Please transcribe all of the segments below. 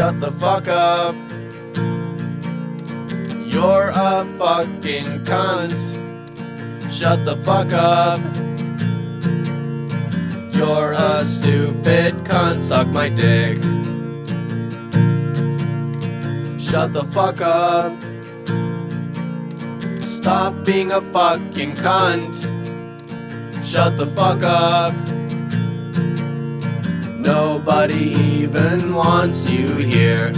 Shut the fuck up. You're a fucking cunt. Shut the fuck up. You're a stupid cunt. Suck my dick. Shut the fuck up. Stop being a fucking cunt. Shut the fuck up. Nobody even wants you here.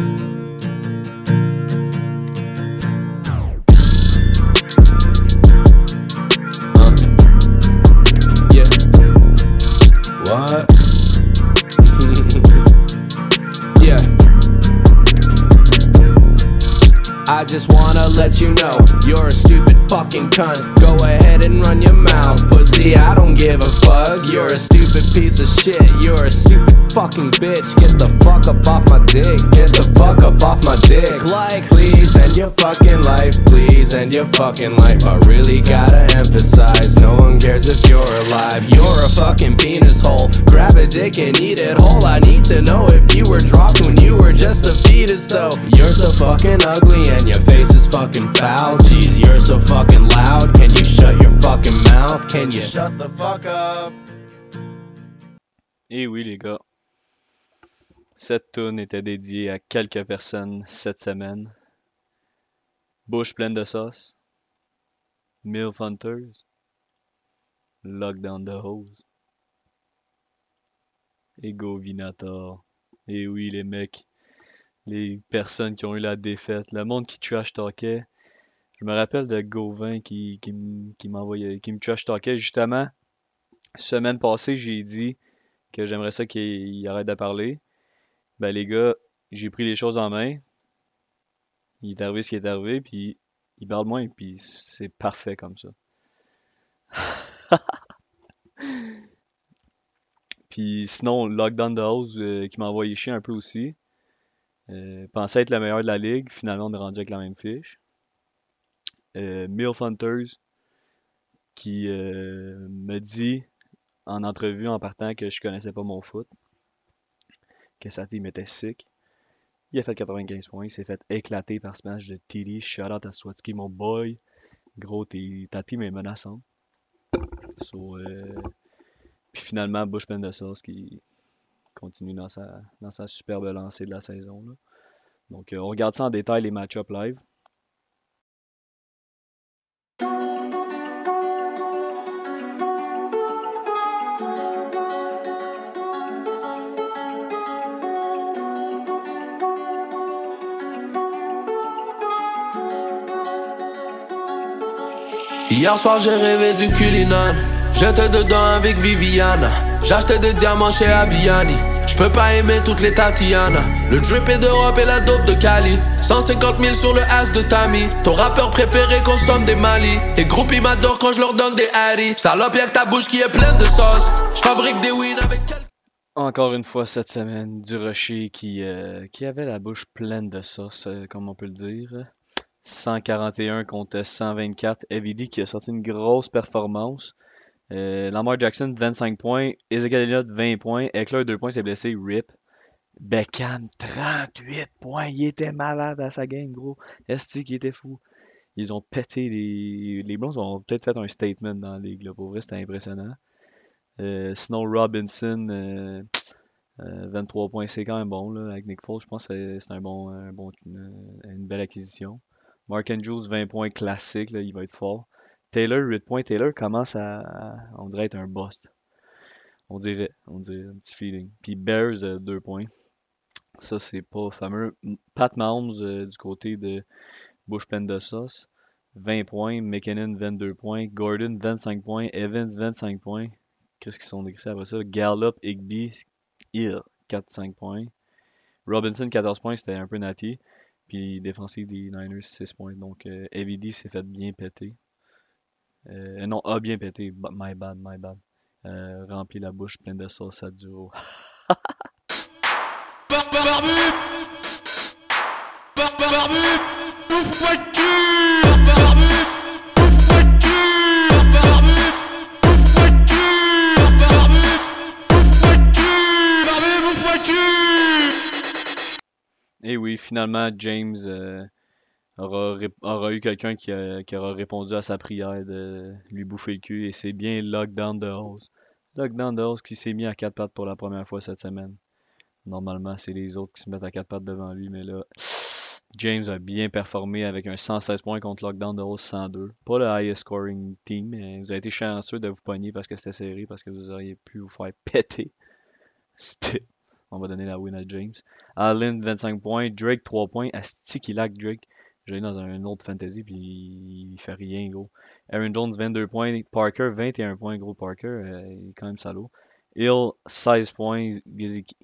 Yeah. What? Yeah. I just wanna let you know, you're a stupid fucking cunt. Go ahead and run your mouth, pussy, I don't give a fuck. You're a stupid piece of shit, you're a stupid fucking bitch. Get the fuck up off my dick, get the fuck up off my dick. Like, please end your fucking life, please end your fucking life. I really gotta emphasize, no one cares if you're alive. You're a fucking penis hole, grab a dick and eat it whole. I need to know if you were dropped when you were just a fetus though. You're so fucking ugly and your face is fucking foul. Jeez, you're so fucking loud. Can you shut your fucking mouth? Can you shut the fuck up? Et oui les gars, cette tune était dédiée à quelques personnes cette semaine. Bouche pleine de sauce, Milf Hunters, Lock Down the Hose, et Govinator. Et oui les mecs, les personnes qui ont eu la défaite, le monde qui trash talkait. Je me rappelle de Gauvin qui m'envoyait, qui me trash talkait justement. Semaine passée, j'ai dit que j'aimerais ça qu'il arrête de parler. Ben les gars, j'ai pris les choses en main. Il est arrivé ce qui est arrivé, puis il parle moins, puis c'est parfait comme ça. Puis sinon, Lockdown the House qui m'a envoyé chier un peu aussi. Pensait être le meilleur de la ligue, finalement on est rendu avec la même fiche. Milf Hunters qui me dit en entrevue en partant que je connaissais pas mon foot, que sa team était sick. Il a fait 95 points, il s'est fait éclater par ce match de TD. Shout out à Swatsky, mon boy. Gros, ta team est menaçante. So, puis finalement, Bush pleine de sauce qui continue dans sa superbe lancée de la saison. Là. Donc, on regarde ça en détail, les match-ups live. Hier soir j'ai rêvé du culinane. J'étais dedans avec Viviana. J'achetais des diamants chez Abiani. J'peux pas aimer toutes les Tatiana. Le drip est d'Europe et la dope de Cali. 150 000 sur le ass de Tammy. Ton rappeur préféré consomme des Mali. Les groupies m'adorent quand je leur donne des Harry. Salope y'a que ta bouche qui est pleine de sauce. J'fabrique des wins avec quelques... Encore une fois cette semaine, du Rocher qui avait la bouche pleine de sauce, comme on peut le dire. 141 contre 124. Evidi qui a sorti une grosse performance. Lamar Jackson 25 points. Ezekiel Elliott 20 points. Eckler 2 points, s'est blessé. RIP. Beckham 38 points. Il était malade à sa game, gros. Esti qui était fou. Ils ont pété les Browns ont peut-être fait un statement dans la ligue. Là. Pour vrai, c'était impressionnant. Sinon, Robinson 23 points, c'est quand même bon. Là, avec Nick Foles, je pense que c'est une belle acquisition. Mark Andrews, 20 points classique, là, il va être fort. Taylor, 8 points. Taylor commence on dirait être un bust. On dirait un petit feeling. Puis Bears, 2 points. Ça, c'est pas fameux. Pat Mahomes, du côté de bouche pleine de sauce, 20 points. McKinnon, 22 points. Gordon, 25 points. Evans, 25 points. Qu'est-ce qu'ils sont décrits après ça? Gallup, Higbee, 4-5 points. Robinson, 14 points, c'était un peu natty. Puis défensif des Niners, 6 points. Donc, AVD s'est fait bien péter. Non, a bien pété. My bad. Rempli la bouche pleine de sauce à duo. Barbu, ouf, voiture. oui, finalement, James aura eu quelqu'un qui aura répondu à sa prière de lui bouffer le cul, et c'est bien Lockdown de Hose. Lockdown de Hose qui s'est mis à 4 pattes pour la première fois cette semaine. Normalement, c'est les autres qui se mettent à 4 pattes devant lui, mais là, James a bien performé avec un 116 points contre Lockdown de Hose 102. Pas le highest scoring team, mais vous avez été chanceux de vous pogner parce que c'était serré, parce que vous auriez pu vous faire péter. On va donner la win à James. Allen, 25 points. Drake, 3 points. Asti qui lag Drake. J'ai dans un autre fantasy, puis il fait rien, gros. Aaron Jones, 22 points. Parker, 21 points, gros. Parker, il est quand même salaud. Hill, 16 points. Gesicki,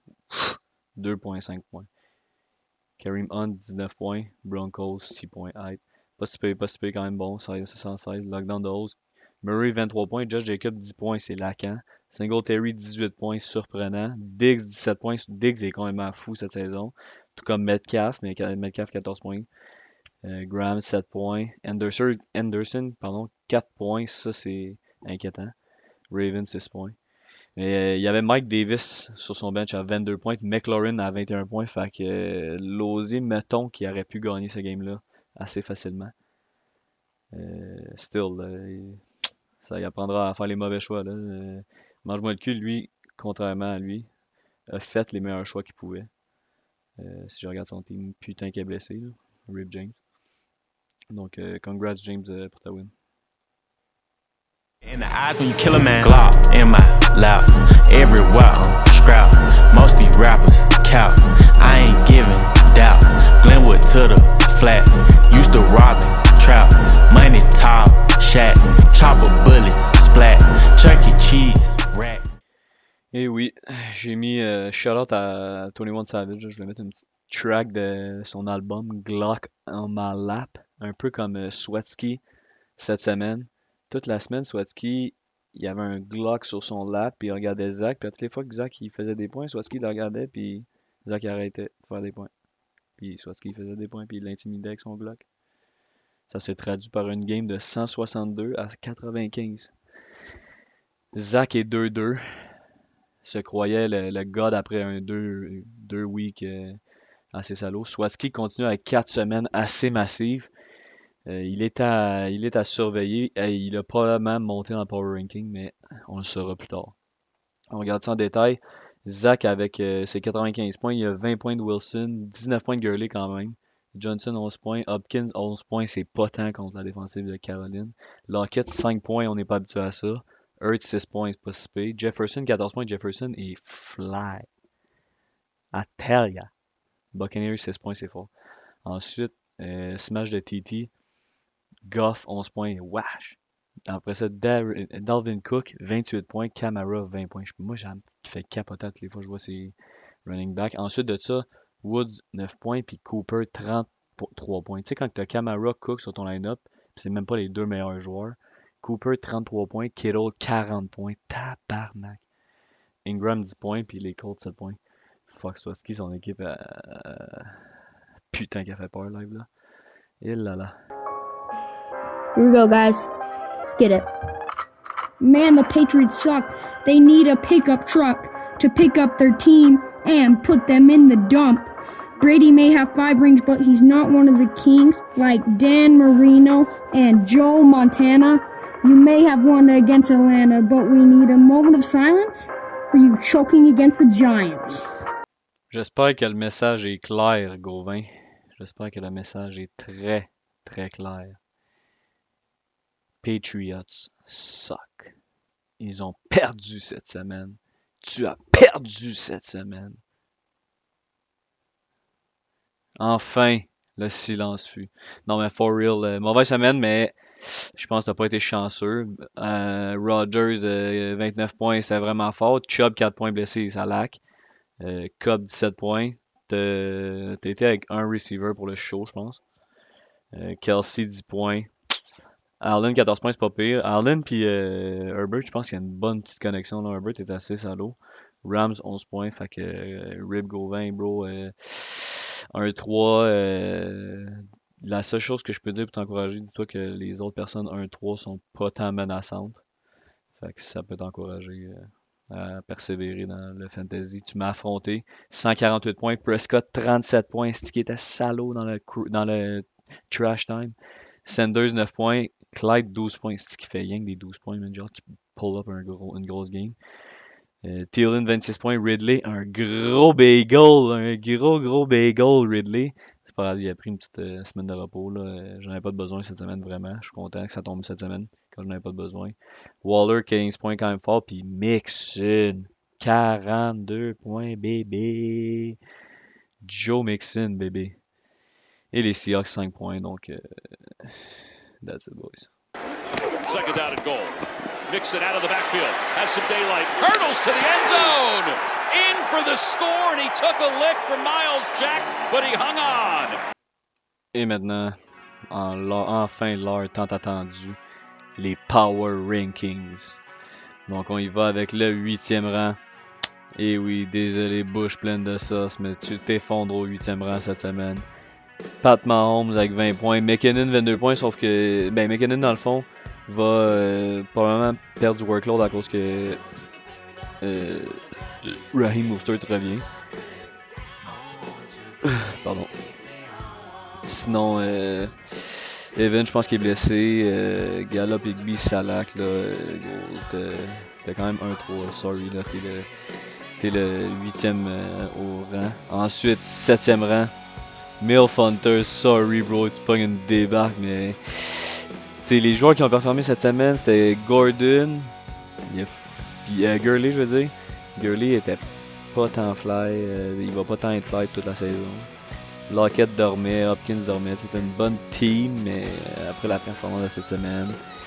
2.5 points. Kareem Hunt, 19 points. Broncos, 6 points. Pas si pire, quand même bon. 116. Lockdown de Hose. Murray, 23 points. Josh Jacob, 10 points. C'est Lacan. Singletary, 18 points. Surprenant. Diggs, 17 points. Diggs est quand même fou cette saison. Tout comme Metcalf, mais Metcalf, 14 points. Graham, 7 points. Anderson, 4 points. Ça, c'est inquiétant. Raven, 6 points. Mais il y avait Mike Davis sur son bench à 22 points, puis McLaurin à 21 points. Fait que l'osé, mettons, qu'il aurait pu gagner ce game-là assez facilement. Still, ça y apprendra à faire les mauvais choix. Là. Mange-moi le cul, lui, contrairement à lui, a fait les meilleurs choix qu'il pouvait. Si je regarde son team, putain qu'il est blessé. Là. Rip James. Donc, congrats James pour ta win. In the eyes when you kill a man, Glock in my lap, everywhere I'm scrap. Most these rappers cap, I ain't giving doubt. Glenwood to the flat, used to rob and trap. Money top, shack, chopper bullets, splat. Chuck E. Cheese, rack. Et oui, j'ai mis shout-out à 21 Savage. Je vais mettre une petite track de son album Glock on my lap, un peu comme Swatsky cette semaine. Toute la semaine, Swatsky, il y avait un Glock sur son lap, puis il regardait Zach, puis à toutes les fois que Zach il faisait des points, Swatsky le regardait, puis Zach arrêtait de faire des points. Puis Swatsky faisait des points, puis il l'intimidait avec son Glock. Ça s'est traduit par une game de 162 à 95. Zach est 2-2. Se croyait le god après un 2 week assez salaud. Swatsky continue avec 4 semaines assez massives. Il est à surveiller. Il a probablement monté dans le power ranking, mais on le saura plus tard. On regarde ça en détail. Zach avec ses 95 points, il a 20 points de Wilson, 19 points de Gurley quand même. Johnson 11 points, Hopkins 11 points, c'est pas tant contre la défensive de Caroline. Lockett 5 points, on n'est pas habitué à ça. Hurts 6 points, c'est pas si pire. Jefferson 14 points, Jefferson est fly. I tell ya. Buccaneers 6 points, c'est fort. Ensuite, smash de TT. Goff, 11 points, wash. Après ça, Dalvin Cook, 28 points. Camara, 20 points. Moi, j'ai fait capoter toutes les fois que je vois ces running backs. Ensuite de ça, Woods, 9 points. Puis Cooper, 33 points. Tu sais, quand tu as Camara, Cook sur ton line-up, c'est même pas les deux meilleurs joueurs. Cooper, 33 points. Kittle, 40 points. Tabarnak. Ingram, 10 points. Puis les Colts, 7 points. Fuck Swatsky, son équipe, putain qui a fait peur live là. Et là là. Here we go, guys. Let's get it. Man, the Patriots suck. They need a pickup truck to pick up their team and put them in the dump. Brady may have 5 rings, but he's not one of the kings like Dan Marino and Joe Montana. You may have won against Atlanta, but we need a moment of silence for you choking against the Giants. J'espère que le message est clair, Gauvin. J'espère que le message est très, très clair. Patriots suck. Ils ont perdu cette semaine. Tu as perdu cette semaine. Enfin, le silence fut. Non, mais for real, mauvaise semaine, mais je pense que t'as pas été chanceux. Rodgers, 29 points, c'est vraiment fort. Chubb, 4 points blessés, ça lac. Cobb, 17 points. T'as été avec un receiver pour le show, je pense. Kelsey, 10 points. Allen, 14 points, c'est pas pire. Allen puis Herbert, je pense qu'il y a une bonne petite connexion. Là. Herbert est assez salaud. Rams, 11 points. Fait que Rib Gauvin, bro. 1-3. La seule chose que je peux dire pour t'encourager, dis-toi que les autres personnes 1-3 sont pas tant menaçantes. Fait que ça peut t'encourager à persévérer dans le fantasy. Tu m'as affronté. 148 points. Prescott, 37 points. C'est qui était salaud dans le trash time. Sanders, 9 points. Clyde, 12 points. C'est qui fait rien que des 12 points, mais genre qui pull up une grosse game. Thielen, 26 points. Ridley, un gros bagel. Un gros bagel, Ridley. C'est pas grave, il a pris une petite semaine de repos. J'en avais pas de besoin cette semaine, vraiment. Je suis content que ça tombe cette semaine, quand j'en avais pas de besoin. Waller, 15 points quand même fort. Puis Mixon, 42 points, bébé. Joe Mixon, bébé. Et les Seahawks, 5 points. Donc, that's it, boys. Second down and goal. Mixon out of the backfield. Has some daylight. Hurdles to the end zone. In for the score, and he took a lick from Miles Jack, but he hung on. Et maintenant, enfin l'heure tant attendue, les Power Rankings. Donc on y va avec le 8e rang. Et oui, désolé, bouche pleine de sauce, mais tu t'effondres au 8e rang cette semaine. Pat Mahomes avec 20 points, McKinnon 22 points, sauf que McKinnon dans le fond va probablement perdre du workload à cause que Raheem Mostert revient. Pardon. Sinon, Evan, je pense qu'il est blessé. Gallup, Higby, Salak, là, t'es quand même 1-3. Sorry, là, t'es le 8e au rang. Ensuite, 7e rang. Milf Hunter, sorry, bro, tu pognes une débarque, mais. Tu sais, les joueurs qui ont performé cette semaine, c'était Gordon, puis Gurley, je veux dire. Gurley était pas tant fly, il va pas tant être fly toute la saison. Lockett dormait, Hopkins dormait, c'était une bonne team, mais après la performance de cette semaine,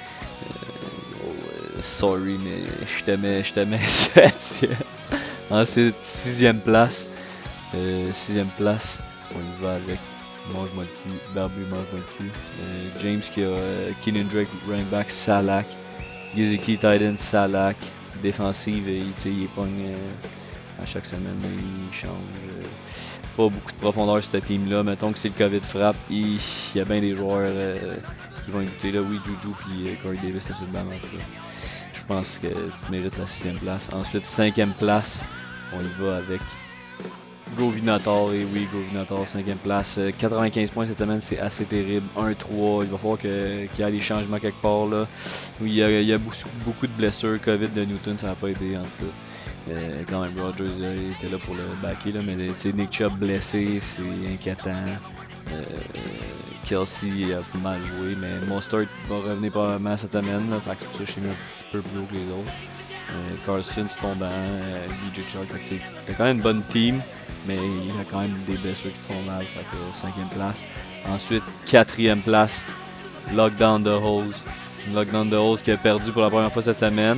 sorry, mais je te mets 7. Ensuite, 6e place. 6e place, on y va avec mange-moi le cul, Barbu mange-moi le cul. James qui a Keenan Drake, running back, Salak. Gesicki, Titan, Salak. Défensive, il pogne à chaque semaine, il change. Pas beaucoup de profondeur sur cette team-là. Mettons que si le COVID frappe, il y a bien des joueurs qui vont écouter. Là. Oui, Juju et Corey Davis, c'est sur le banc. Je pense que tu mérites la 6e place. Ensuite, 5e place, on y va avec Govinator. Et oui, Govinator, 5e place. 95 points cette semaine, c'est assez terrible. 1-3, il va falloir qu'il y ait des changements quelque part. Là. Oui, il y a beaucoup de blessures. COVID de Newton, ça n'a pas aidé en tout cas. Quand même, Rodgers était là pour le backer, là, mais Nick Chubb blessé, c'est inquiétant. Kelsey a plus mal joué, mais Mostert va revenir probablement cette semaine, là, fait que c'est pour ça que je suis mis un petit peu plus haut que les autres. Carson c'est tombant, DJ Chark, t'as quand même une bonne team, mais il y a quand même des blessures qui font mal, fait que 5e place. Ensuite, 4e place, Lockdown the Hose. Lockdown the Hose qui a perdu pour la première fois cette semaine.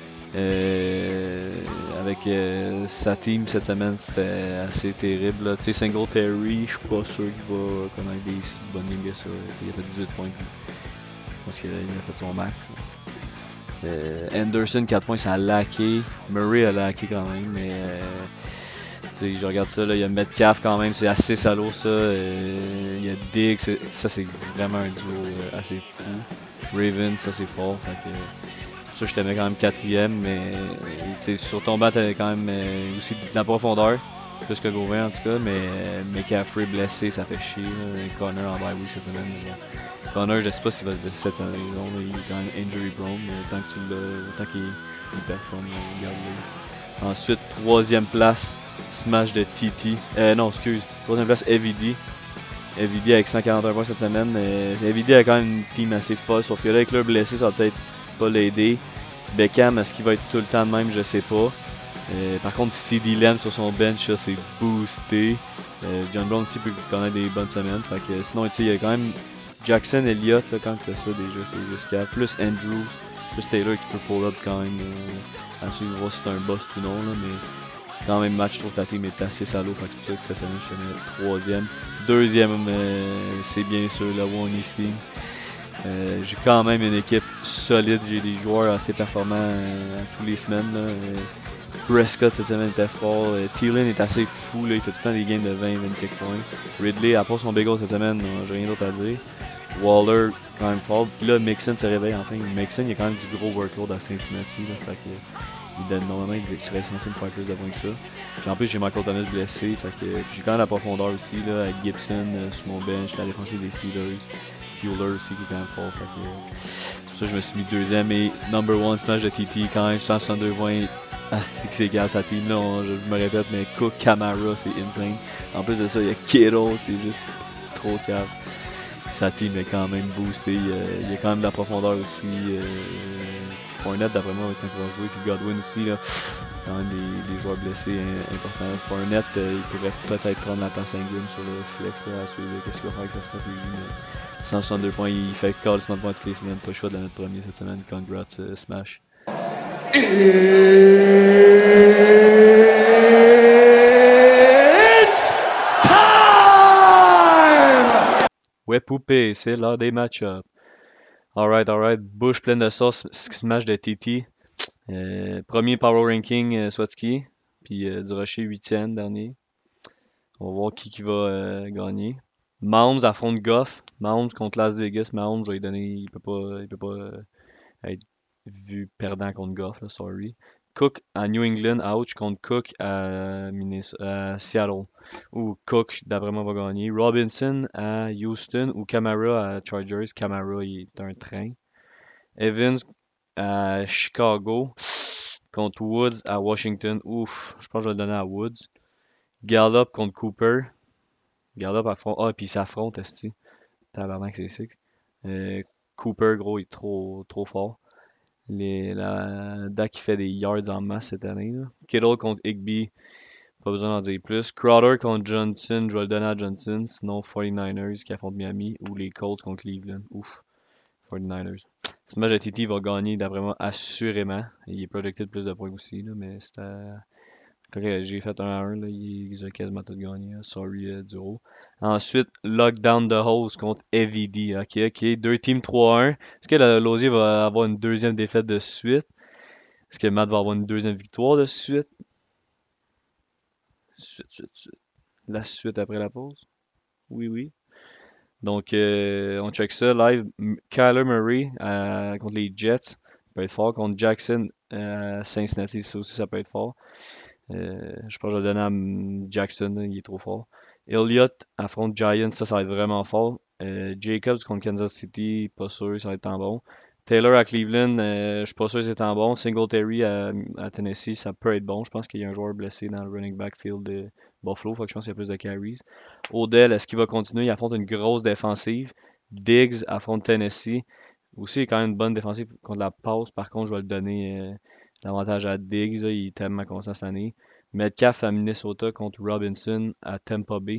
Avec sa team cette semaine, c'était assez terrible. Tu sais, Singletary, je suis pas sûr qu'il va connaître des si bonnes lignes que ça. Il a fait 18 points. Je pense qu'il a fait son max. Anderson, 4 points, ça a laqué. Murray a laqué quand même, mais tu sais, je regarde ça, là, il y a Metcalf quand même, c'est assez salaud ça. Il y a Diggs, ça c'est vraiment un duo assez fou. Raven, ça c'est fort. Fait que, ça, je te mets quand même 4e, mais sur ton banc, t'avais quand même aussi de la profondeur, plus que Gauvin en tout cas, mais McCaffrey blessé, ça fait chier. Connor en bye week cette semaine. Connor, je sais pas s'il va se blesser cette saison, il est quand même injury prone, mais tant qu'il performe, garde-le. Ensuite, 3e place, smash de TT. Non, excuse, 3e place, EVD. EVD avec 141 points cette semaine. EVD a quand même une team assez folle, sauf que là, avec leur blessé, ça va peut-être pas l'aider. Beckham, est-ce qu'il va être tout le temps de même, je sais pas. Par contre, CeeDee Lamb sur son bench, ça c'est boosté. John Brown aussi peut connaître des bonnes semaines. Fait que, sinon, il y a quand même Jackson, Elliott, là, quand t'as ça déjà, c'est jusqu'à plus Andrews, plus Taylor qui peut pull up quand même. Ensuite, voir si c'est un boss ou non, là, mais quand même, match, je trouve que ta team est assez salaud. Fait que c'est pour ça que cette semaine, je te mets 3e. 2e, c'est bien sûr la One-East Team. J'ai quand même une équipe solide, j'ai des joueurs assez performants tous les semaines. Là. Prescott cette semaine était fort, Thielen est assez fou, là. Il fait tout le temps des games de 20 quelques points. Ridley, à part son bagel cette semaine, j'ai rien d'autre à dire. Waller, quand même fort. Puis là, Mixon se réveille enfin. Mixon, il y a quand même du gros workload à Cincinnati. Là. Fait que, Normalement, il serait censé me faire plus de points que ça. Puis en plus, j'ai Michael Thomas blessé, fait que j'ai quand même la profondeur aussi, là, avec Gibson sur mon bench, la défensive des Steelers, Fuller aussi qui est quand même fort, fait que c'est pour ça que je me suis mis deuxième et number one smash de TT quand même, 162 points. Asti que c'est gars sa team là, je me répète, mais Cook, Kamara, c'est insane. En plus de ça, il y a Kittle, c'est juste trop cave. Sa team est quand même boostée, il y a quand même de la profondeur aussi. Fournette d'après moi quand il va jouer, puis Godwin aussi là, quand même des joueurs blessés importants. Fournette, il pourrait peut-être prendre la place Ingram sur le flex là, à suivre qu'est-ce qu'il va faire avec sa stratégie. Mais 162 points, il fait call ce point toutes les semaines, pas le choix de la mettre premier cette semaine. Congrats, Smash. Ouais, poupée, c'est l'heure des match-ups. Alright. Bouche pleine de sauce, smash de TT. Premier power ranking, Swatsky. Puis Durocher, 8e dernier. On va voir qui va gagner. Mahomes affronte Goff. Mahomes contre Las Vegas. Mahomes, je vais lui donner. Il peut pas être vu perdant contre Goff, là, sorry. Cook à New England, ouch, contre Cook à Seattle. Ou Cook, d'après moi, va gagner. Robinson à Houston ou Kamara à Chargers. Kamara, il est un train. Evans à Chicago contre Woods à Washington. Ouf, je pense que je vais le donner à Woods. Gallup contre Cooper. Gallup affronte. Ah, puis il s'affronte, esti. Tabarnak, c'est sick. Cooper, gros, il est trop fort. Dak qui fait des yards en masse cette année. Là. Kittle contre Higbee, pas besoin d'en dire plus. Crowder contre Johnson, je vais le donner à Johnson. Sinon, 49ers qui affrontent Miami ou les Colts contre Cleveland. Ouf, 49ers. Ce match de TT va gagner d'après moi assurément. Il est projecté de plus de points aussi, là, mais c'était. Quand j'ai fait 1-1, là, ils ont quasiment tout gagné. Là. Sorry, Duro. Ensuite, Lockdown the Hose contre EVD. Ok. Deux teams 3-1. Est-ce que Lausier va avoir une deuxième défaite de suite? Est-ce que Matt va avoir une deuxième victoire de suite? Suite. La suite après la pause? Oui. Donc, on check ça live. Kyler Murray contre les Jets. Ça peut être fort. Contre Jackson Cincinnati, ça aussi, ça peut être fort. Je pense que je vais le donner à Jackson, là, il est trop fort. Elliott affronte Giants, ça va être vraiment fort. Jacobs contre Kansas City, pas sûr, ça va être tant bon. Taylor à Cleveland, je suis pas sûr c'est tant bon. Singletary à Tennessee, ça peut être bon. Je pense qu'il y a un joueur blessé dans le running back field de Buffalo, faut que je pense qu'il y a plus de carries. Odell, est-ce qu'il va continuer? Il affronte une grosse défensive. Diggs affronte Tennessee. Aussi, il est quand même une bonne défensive contre la passe. Par contre, je vais le donner l'avantage à Diggs. Là, il est tellement constant cette année. Metcalf à Minnesota contre Robinson à Tampa Bay.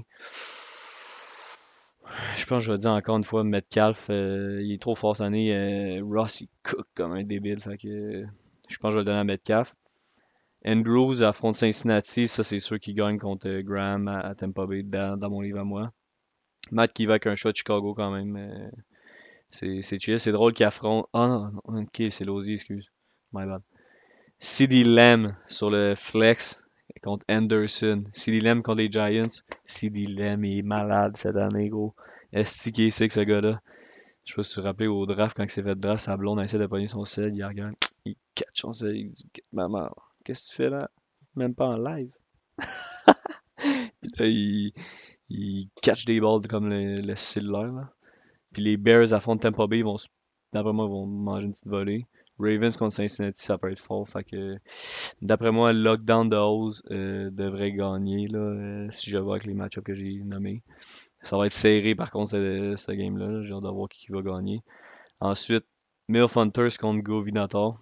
Je pense que je vais dire encore une fois Metcalf. Il est trop fort cette année. Ross, il cook comme un débile. Fait que je pense que je vais le donner à Metcalf. Andrews affronte Cincinnati. Ça, c'est sûr qu'il gagne contre Graham à Tampa Bay dans mon livre à moi. Matt qui va avec un shot de Chicago quand même. C'est chill. C'est drôle qu'il affronte. Ah non, ok, c'est Lausier, excuse. My bad. CeeDee Lamb sur le flex contre Anderson. CeeDee Lamb contre les Giants. CeeDee Lamb, il est malade cette année, gros. Est-ce qu'il est sick, ce gars-là? Je sais pas si tu te rappelles au draft, quand il s'est fait draft, sa blonde a essayé de pogner son sel. Il regarde, il catch son sel. Il dit, maman, qu'est-ce que tu fais là? Même pas en live. Puis là, il catch des balles comme le cellulaire, là. Puis les Bears à fond de Tampa Bay, d'après moi, vont manger une petite volée. Ravens contre Cincinnati, ça peut être fort. Fait que, d'après moi, Lockdown de Hose devrait gagner là, si je vois avec les match-ups que j'ai nommés. Ça va être serré par contre, ce game-là. J'ai hâte de voir qui va gagner. Ensuite, Milf Hunters contre Govinator.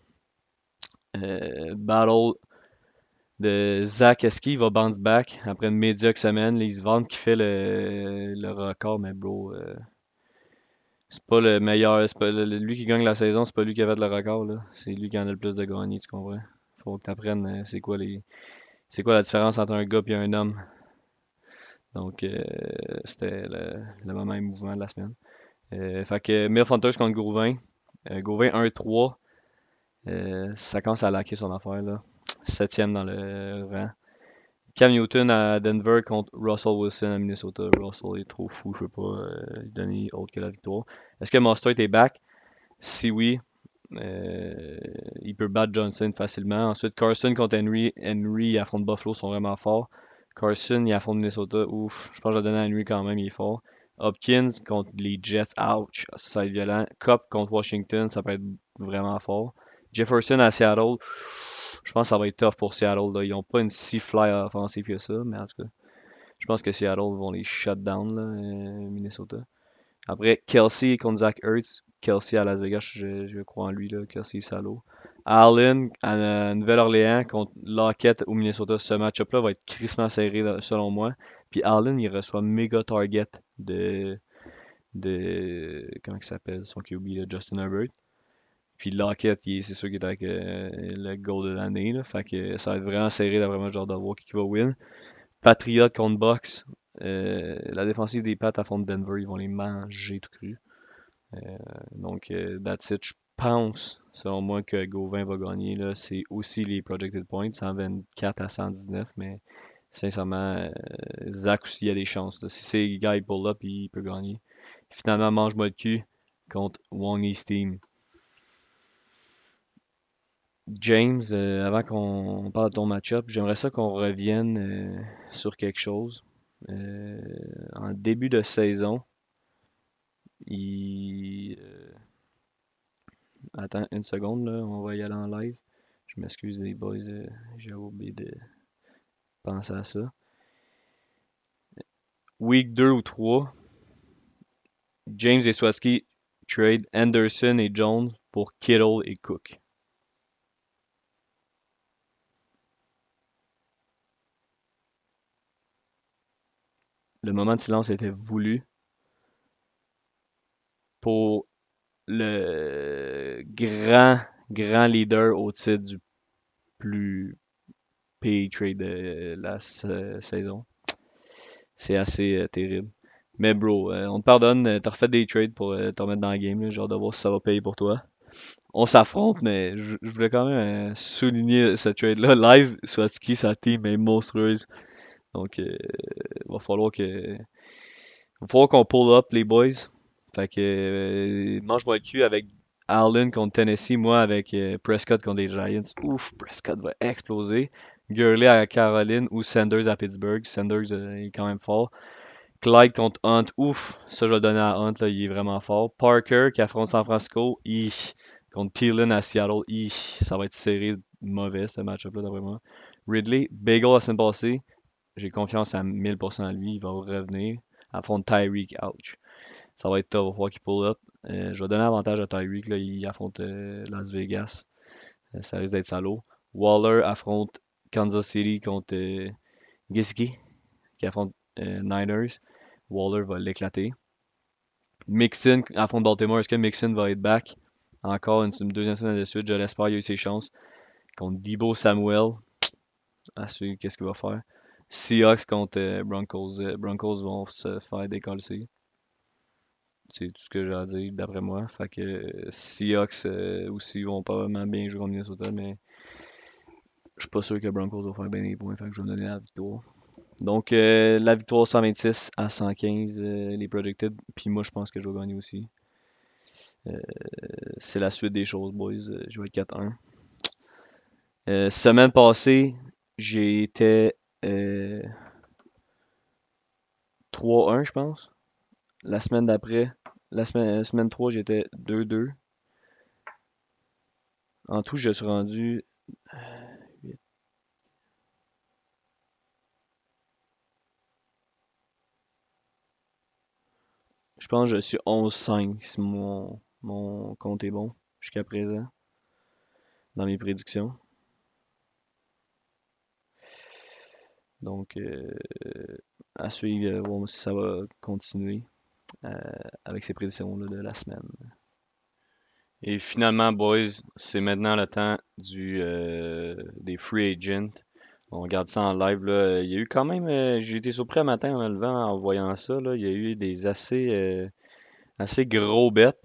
Battle de Zach. Est-ce qu'il va bounce back après une médiocre semaine? Les Svante qui fait le record, mais bro. C'est pas le meilleur, c'est pas lui qui gagne la saison, c'est pas lui qui a fait le record là. C'est lui qui en a le plus de gagné, tu comprends? Faut que tu apprennes c'est quoi la différence entre un gars et un homme. Donc c'était le moment émouvant de la semaine. Fait que Milf Hunters contre Gauvin. Gauvin 1-3. Ça commence à laquer son affaire là. 7e dans le rang. Cam Newton à Denver contre Russell Wilson à Minnesota. Russell est trop fou, je peux pas lui donner autre que la victoire. Est-ce que Mostert est back? Si oui, Il peut battre Johnson facilement. Ensuite, Carson contre Henry. Henry, il affronte Buffalo, sont vraiment forts. Carson, il affronte Minnesota. Ouf, je pense que je vais donner à Henry quand même, il est fort. Hopkins contre les Jets, ouch, ça va être violent. Cup contre Washington, ça peut être vraiment fort. Jefferson à Seattle, je pense que ça va être tough pour Seattle. Là. Ils n'ont pas une si fly offensive que ça, mais en tout cas, je pense que Seattle vont les shut down, là, Minnesota. Après, Kelsey contre Zach Ertz. Kelsey à Las Vegas, je crois en lui, là. Kelsey salaud. Allen à Nouvelle-Orléans contre Lockett au Minnesota. Ce match-up-là va être crissement serré selon moi. Puis Allen, il reçoit méga target comment il s'appelle son QB, là, Justin Herbert. Puis Lockett, c'est sûr qu'il est avec le goal de l'année. Là. Fait que ça va être vraiment serré d'après moi, genre de voir qui va win. Patriot contre Bucks. La défensive des Pats affronte Denver, ils vont les manger tout cru. Donc, that's it. Je pense, selon moi, que Gauvin va gagner. Là. C'est aussi les projected points, 124 à 119, mais sincèrement, Zach aussi a des chances. Là. Si ces gars pull up, il peut gagner. Finalement, mange-moi le cul contre Wong East Team. James, avant qu'on parle de ton match-up, j'aimerais ça qu'on revienne sur quelque chose. En début de saison, attends une seconde, là, on va y aller en live. Je m'excuse les boys, j'ai oublié de penser à ça. Week 2 ou 3, James et Swatsky trade Anderson et Jones pour Kittle et Cook. Le moment de silence était voulu pour le grand leader au titre du plus pay trade de la saison. C'est assez terrible. Mais bro, on te pardonne, t'as refait des trades pour te remettre dans le game, là, genre de voir si ça va payer pour toi. On s'affronte, mais je voulais quand même souligner ce trade-là. Live, Swatsky, sa team est monstrueuse. Donc, va falloir qu'on pull up les boys. Fait que mange-moi le cul avec Allen contre Tennessee, moi avec Prescott contre les Giants. Ouf, Prescott va exploser. Gurley à Caroline ou Sanders à Pittsburgh. Sanders est quand même fort. Clyde contre Hunt. Ouf, ça je vais le donner à Hunt, là, il est vraiment fort. Parker qui affronte San Francisco. Contre Thielen à Seattle. Ça va être serré, mauvais ce match-up là d'après moi. Ridley, Bagel la semaine passée. J'ai confiance à 1000% en lui, il va revenir. Affronte Tyreek, ouch. Ça va être top, on va voir qu'il pull up. Je vais donner avantage à Tyreek, là, il affronte Las Vegas. Ça risque d'être salaud. Waller affronte Kansas City contre Gesicki, qui affronte Niners. Waller va l'éclater. Mixon affronte Baltimore. Est-ce que Mixon va être back? Encore une deuxième semaine de suite, je l'espère, il a eu ses chances. Contre Debo Samuel. À suivre, qu'est-ce qu'il va faire? Seahawks contre Broncos. Broncos vont se faire décoller. C'est tout ce que j'ai à dire d'après moi. Fait que Seahawks aussi vont probablement bien jouer contre Minnesota, mais je suis pas sûr que Broncos vont faire bien des points. Fait que je vais donner la victoire. Donc la victoire 126 à 115, les projected. Puis moi je pense que je vais gagner aussi. C'est la suite des choses, boys. Je vais être 4-1. Semaine passée, j'ai été 3-1, je pense. La semaine d'après, la semaine 3, j'étais 2-2. En tout, je suis rendu 8. Je pense que je suis 11-5 si mon compte est bon jusqu'à présent dans mes prédictions. Donc, à suivre, voir si ça va continuer avec ces prédictions-là de la semaine. Et finalement, boys, c'est maintenant le temps des free agents. On regarde ça en live. Là. Il y a eu quand même, j'ai été surpris un matin en me levant en voyant ça. Là. Il y a eu des assez gros bets.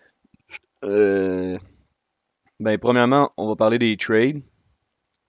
Premièrement, on va parler des trades.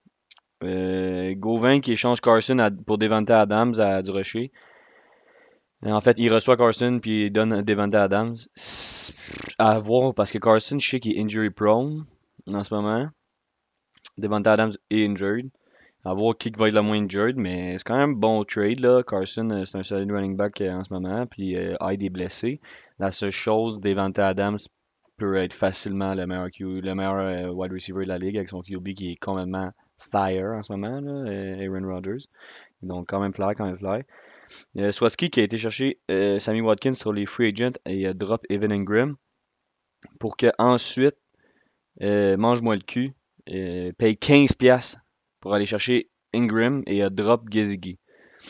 Gauvin qui échange Carson pour Devante Adams à du Rocher. En fait, il reçoit Carson puis il donne Devante Adams. À voir parce que Carson, je sais qu'il est injury prone en ce moment. Devante Adams est injured. À voir qui va être le moins injured, mais c'est quand même un bon trade là. Carson, c'est un solide running back en ce moment, puis Hyde est blessé. La seule chose, Devante Adams peut être facilement le meilleur wide receiver de la ligue avec son QB qui est complètement fire en ce moment, là, Aaron Rodgers. Donc quand même fly. Swatsky qui a été chercher Sammy Watkins sur les free agents et drop Evan Engram pour que ensuite mange-moi le cul, paye 15$ pour aller chercher Ingram et drop Gesicki.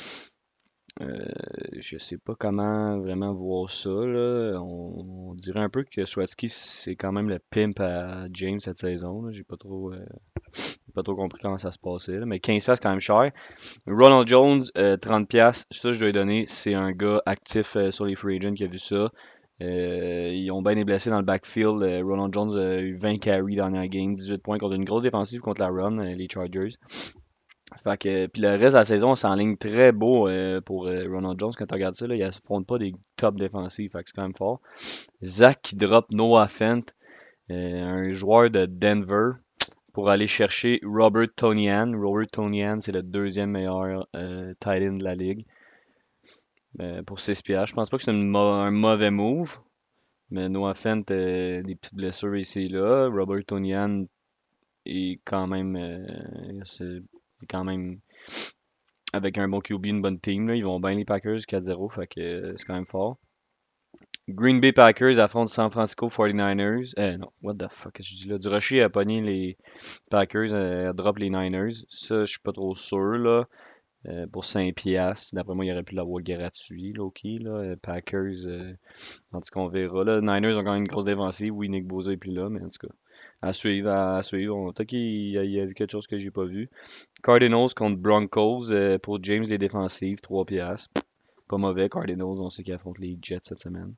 Je sais pas comment vraiment voir ça, là. On dirait un peu que Swatsky c'est quand même le pimp à James cette saison, là. J'ai pas trop compris comment ça se passait, là. Mais 15$ c'est quand même cher. Ronald Jones, 30$, ça je dois lui donner. C'est un gars actif sur les free agents qui a vu ça. Ils ont bien été blessés dans le backfield. Ronald Jones a eu 20 carries dans la game, 18 points contre une grosse défensive contre la run, les Chargers. Fait que, puis le reste de la saison, c'est en ligne très beau pour Ronald Jones. Quand tu regardes ça, là, il affronte pas des top défensifs. Fait que c'est quand même fort. Zach qui drop Noah Fent, un joueur de Denver, pour aller chercher Robert Tonyan. Robert Tonyan, c'est le deuxième meilleur tight end de la ligue. Pour 6$. Je pense pas que c'est un mauvais move. Mais Noah Fent, des petites blessures ici et là. Robert Tonyan est quand même avec un bon QB, une bonne team. Là. Ils vont bien les Packers 4-0, fait que c'est quand même fort. Green Bay Packers affrontent San Francisco 49ers. Non, what the fuck, qu'est-ce que je dis là? Du Rocher a pogné les Packers, a drop les Niners. Ça, je suis pas trop sûr, là. Pour 5$. D'après moi, il aurait pu l'avoir gratuit, Loki, là. Packers, en tout cas, on verra. Là, Niners ont quand même une grosse défensive. Oui, Nick Bosa est plus là, mais en tout cas, à suivre. Peut-être qu'il y a vu quelque chose que j'ai pas vu. Cardinals contre Broncos pour James, les défensives, 3$. Pas mauvais, Cardinals, on sait qu'ils affrontent les Jets cette semaine.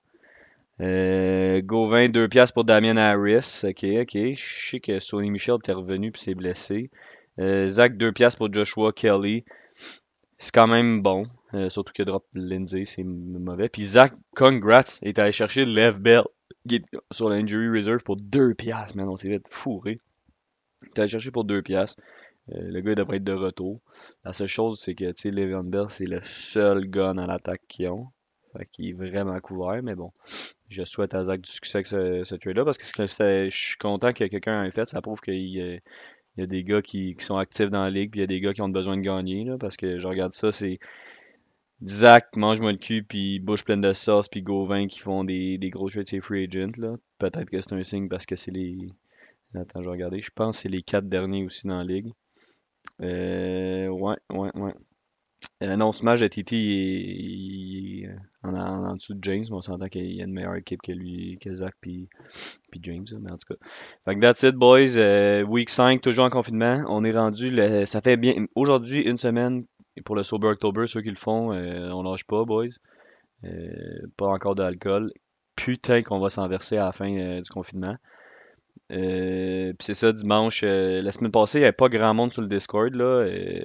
Gauvin, 2$ pour Damien Harris. Ok. Je sais que Sonny Michel était revenu puis s'est blessé. Zach, 2$ pour Joshua Kelly. C'est quand même bon. Surtout que drop Lindsay, c'est mauvais. Puis Zach, congrats, est allé chercher Lev Bell sur l'injury reserve pour 2$. Man, on s'est fait fourrer. Il est allé chercher pour 2$. Le gars il devrait être de retour. La seule chose, c'est que Le'Veon Bell, c'est le seul gun à l'attaque qu'ils ont. Fait qu'il est vraiment couvert, mais bon. Je souhaite à Zach du succès avec ce trade-là parce que je suis content que quelqu'un ait fait. Ça prouve qu'il y a des gars qui sont actifs dans la ligue, puis il y a des gars qui ont besoin de gagner. Là, parce que je regarde ça, c'est Zach, mange-moi le cul, puis bouche pleine de sauce, puis Gauvin qui font des gros trades chez free agent. Là. Peut-être que c'est un signe parce que c'est les. Attends, je vais regarder. Je pense que c'est les 4 derniers aussi dans la ligue. Ouais. Non, Smash de Titi il est en dessous de James, mais on s'entend qu'il y a une meilleure équipe que Zach puis James, mais en tout cas. Fait que that's it, boys. Week 5, toujours en confinement. On est rendu, ça fait bien, aujourd'hui, une semaine pour le Sober October, ceux qui le font, on lâche pas, boys. Pas encore d'alcool. Putain qu'on va s'en verser à la fin du confinement. Puis c'est ça, dimanche, la semaine passée, il n'y avait pas grand monde sur le Discord, là.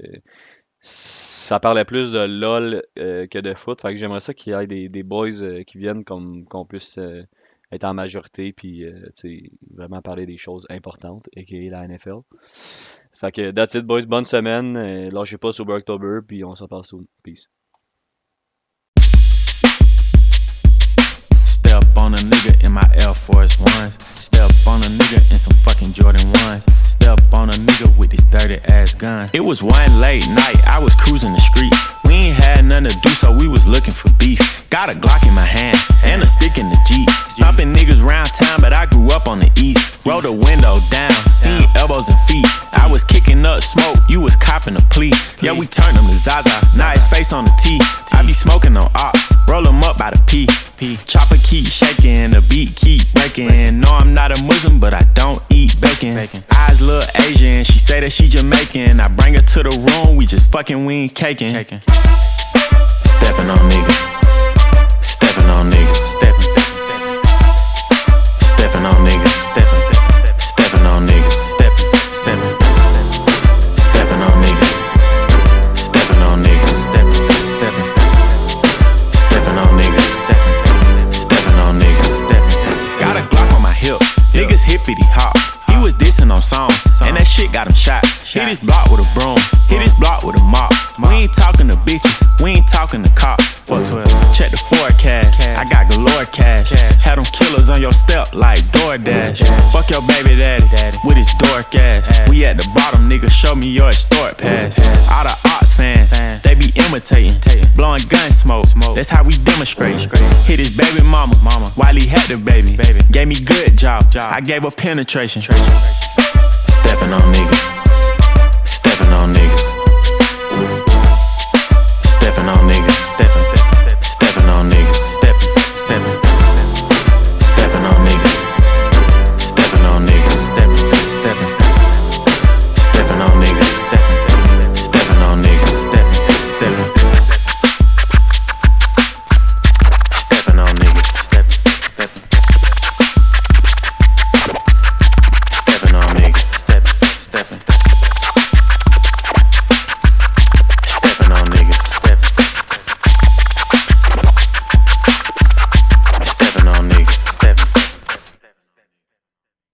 Ça parlait plus de LOL que de foot. Fait que j'aimerais ça qu'il y ait des boys qui viennent qu'on puisse être en majorité puis vraiment parler des choses importantes et qui est la NFL. Fait que that's it, boys. Bonne semaine. Lâchez pas Sober October puis on s'en parle soon. Peace. Step on a nigga in my Air Force Ones. Step on a nigga in some fucking Jordan 1s. Step on a nigga with this dirty ass gun. It was one late night, I was cruising the street. We ain't had nothing to do, so we was looking for beef. Got a Glock in my hand and a stick in the Jeep. Stomping niggas round town, but I grew up on the east. Roll the window down, seen elbows and feet. I was kicking up smoke, you was copping a plea. Yeah, we turned him to Zaza, now his face on the T. I be smoking on op, roll him up by the P. Chopper keep shaking, the beat keep breaking. No, I'm not a Muslim, but I don't eat bacon. Eyes look Asian, she say that she Jamaican. I bring her to the room, we just fucking, we ain't caking. Stepping on niggas, stepping on niggas, stepping on niggas, stepping on niggas, stepping on niggas, stepping on niggas, stepping on We ain't talking the cops. 412. Check the forecast. I got galore cash. Had them killers on your step like DoorDash. Fuck your baby daddy with his dork ass. We at the bottom, nigga. Show me your historic pass. All the Ox fans, they be imitating. Blowing gun smoke. That's how we demonstrate. Hit his baby mama while he had the baby. Gave me good job. I gave her penetration. Stepping on niggas. Stepping on niggas. Stepping on niggas.